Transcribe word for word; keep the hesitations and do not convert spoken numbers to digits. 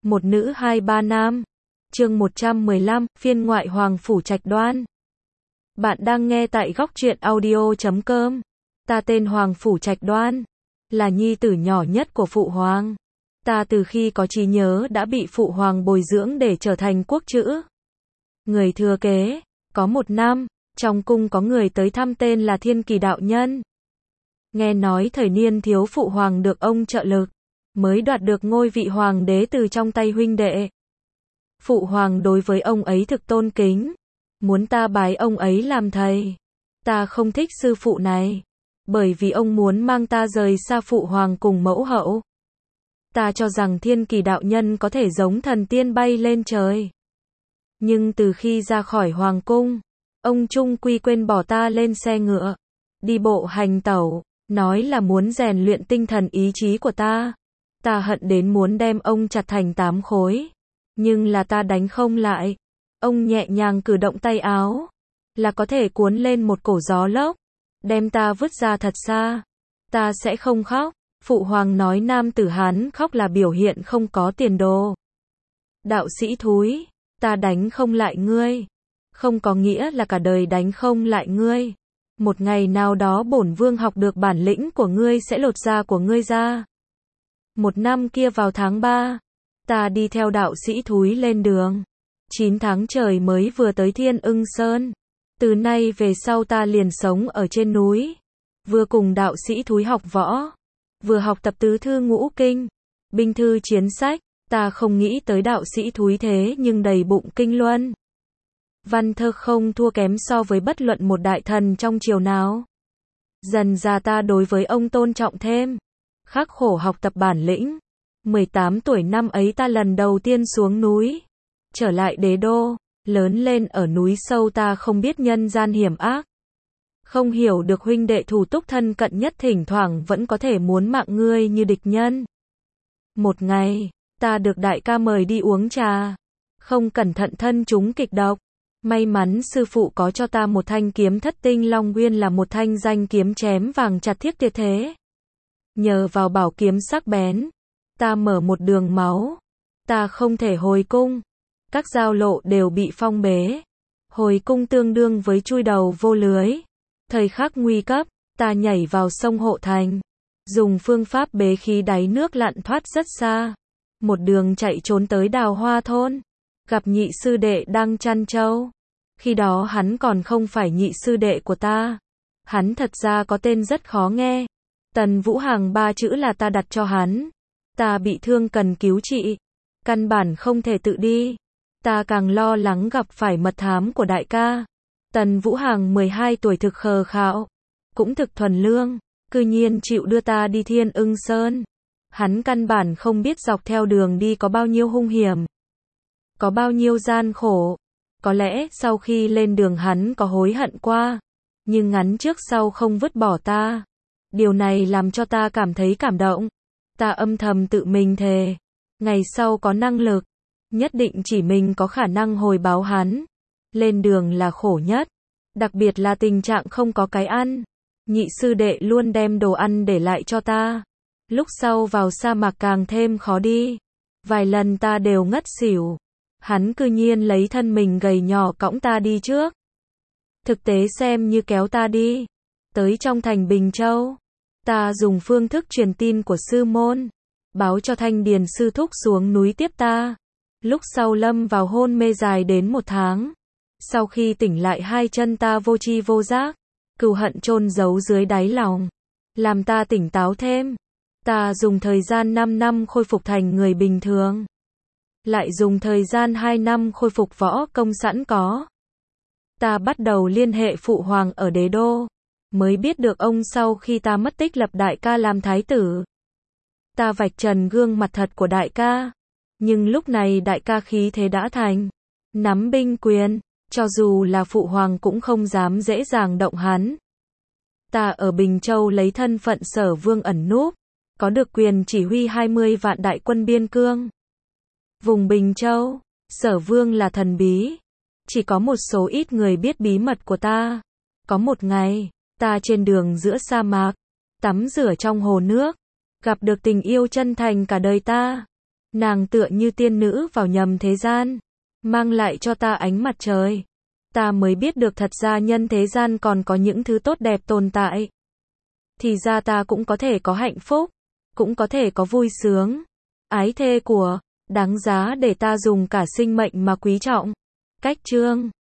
Một nữ hai ba nam. Chương một trăm mười lăm, phiên ngoại Hoàng Phủ Trạch Đoan. Bạn đang nghe tại góc truyện audio chấm com. Ta tên Hoàng Phủ Trạch Đoan, là nhi tử nhỏ nhất của Phụ Hoàng. Ta từ khi có trí nhớ đã bị Phụ Hoàng bồi dưỡng để trở thành quốc trữ. Người thừa kế. Có một năm, trong cung có người tới thăm tên là Thiên Kỳ đạo nhân. Nghe nói thời niên thiếu Phụ Hoàng được ông trợ lực, mới đoạt được ngôi vị hoàng đế từ trong tay huynh đệ. Phụ Hoàng đối với ông ấy thực tôn kính, muốn ta bái ông ấy làm thầy. Ta không thích sư phụ này, bởi vì ông muốn mang ta rời xa Phụ Hoàng cùng mẫu hậu. Ta cho rằng Thiên Kỳ đạo nhân có thể giống thần tiên bay lên trời. Nhưng từ khi ra khỏi Hoàng cung, ông trung quy quên bỏ ta lên xe ngựa, đi bộ hành tẩu, nói là muốn rèn luyện tinh thần ý chí của ta. Ta hận đến muốn đem ông chặt thành tám khối, nhưng là ta đánh không lại. Ông nhẹ nhàng cử động tay áo, là có thể cuốn lên một cổ gió lốc, đem ta vứt ra thật xa. Ta sẽ không khóc. Phụ Hoàng nói nam tử Hán khóc là biểu hiện không có tiền đồ. Đạo sĩ thúi, ta đánh không lại ngươi, không có nghĩa là cả đời đánh không lại ngươi. Một ngày nào đó bổn vương học được bản lĩnh của ngươi sẽ lột da của ngươi ra. Một năm kia vào tháng ba, ta đi theo đạo sĩ thúi lên đường. Chín tháng trời mới vừa tới Thiên Ưng Sơn. Từ nay về sau ta liền sống ở trên núi, vừa cùng đạo sĩ thúi học võ, vừa học tập tứ thư ngũ kinh, binh thư chiến sách. Ta không nghĩ tới đạo sĩ thúi thế nhưng đầy bụng kinh luân. Văn thơ không thua kém so với bất luận một đại thần trong triều nào. Dần ra ta đối với ông tôn trọng thêm, khắc khổ học tập bản lĩnh. mười tám tuổi năm ấy ta lần đầu tiên xuống núi, trở lại đế đô. Lớn lên ở núi sâu ta không biết nhân gian hiểm ác, không hiểu được huynh đệ thủ túc thân cận nhất thỉnh thoảng vẫn có thể muốn mạng ngươi như địch nhân. Một ngày, ta được đại ca mời đi uống trà, không cẩn thận thân trúng kịch độc. May mắn sư phụ có cho ta một thanh kiếm thất tinh long nguyên, là một thanh danh kiếm chém vàng chặt thiết tuyệt thế. Nhờ vào bảo kiếm sắc bén, ta mở một đường máu. Ta không thể hồi cung, các giao lộ đều bị phong bế. Hồi cung tương đương với chui đầu vô lưới. Thời khắc nguy cấp, ta nhảy vào sông Hộ Thành, dùng phương pháp bế khí đáy nước lặn thoát rất xa. Một đường chạy trốn tới Đào Hoa thôn, gặp nhị sư đệ đang chăn trâu. Khi đó hắn còn không phải nhị sư đệ của ta. Hắn thật ra có tên rất khó nghe. Tần Vũ Hàng ba chữ là ta đặt cho hắn. Ta bị thương cần cứu trị, căn bản không thể tự đi. Ta càng lo lắng gặp phải mật thám của đại ca. Tần Vũ Hàng mười hai tuổi thực khờ khạo, cũng thực thuần lương, cư nhiên chịu đưa ta đi Thiên Ưng Sơn. Hắn căn bản không biết dọc theo đường đi có bao nhiêu hung hiểm, có bao nhiêu gian khổ. Có lẽ sau khi lên đường hắn có hối hận qua, nhưng ngắn trước sau không vứt bỏ ta. Điều này làm cho ta cảm thấy cảm động. Ta âm thầm tự mình thề, ngày sau có năng lực, nhất định chỉ mình có khả năng hồi báo hắn. Lên đường là khổ nhất, đặc biệt là tình trạng không có cái ăn. Nhị sư đệ luôn đem đồ ăn để lại cho ta. Lúc sau vào sa mạc càng thêm khó đi. Vài lần ta đều ngất xỉu. Hắn cư nhiên lấy thân mình gầy nhỏ cõng ta đi trước. Thực tế xem như kéo ta đi. Tới trong thành Bình Châu, ta dùng phương thức truyền tin của sư môn, báo cho Thanh Điền sư thúc xuống núi tiếp ta. Lúc sau lâm vào hôn mê dài đến một tháng. Sau khi tỉnh lại hai chân ta vô tri vô giác, cừu hận chôn giấu dưới đáy lòng, làm ta tỉnh táo thêm. Ta dùng thời gian năm năm khôi phục thành người bình thường, lại dùng thời gian hai năm khôi phục võ công sẵn có. Ta bắt đầu liên hệ Phụ Hoàng ở đế đô, mới biết được ông sau khi ta mất tích lập đại ca làm thái tử. Ta vạch trần gương mặt thật của đại ca, nhưng lúc này đại ca khí thế đã thành, nắm binh quyền, cho dù là Phụ Hoàng cũng không dám dễ dàng động hắn. Ta ở Bình Châu lấy thân phận Sở Vương ẩn núp, có được quyền chỉ huy hai mươi vạn đại quân biên cương. Vùng Bình Châu, Sở Vương là thần bí, chỉ có một số ít người biết bí mật của ta. Có một ngày, ta trên đường giữa sa mạc, tắm rửa trong hồ nước, gặp được tình yêu chân thành cả đời ta. Nàng tựa như tiên nữ vào nhầm thế gian, mang lại cho ta ánh mặt trời. Ta mới biết được thật ra nhân thế gian còn có những thứ tốt đẹp tồn tại. Thì ra ta cũng có thể có hạnh phúc, cũng có thể có vui sướng, ái thê của, đáng giá để ta dùng cả sinh mệnh mà quý trọng. Cách chương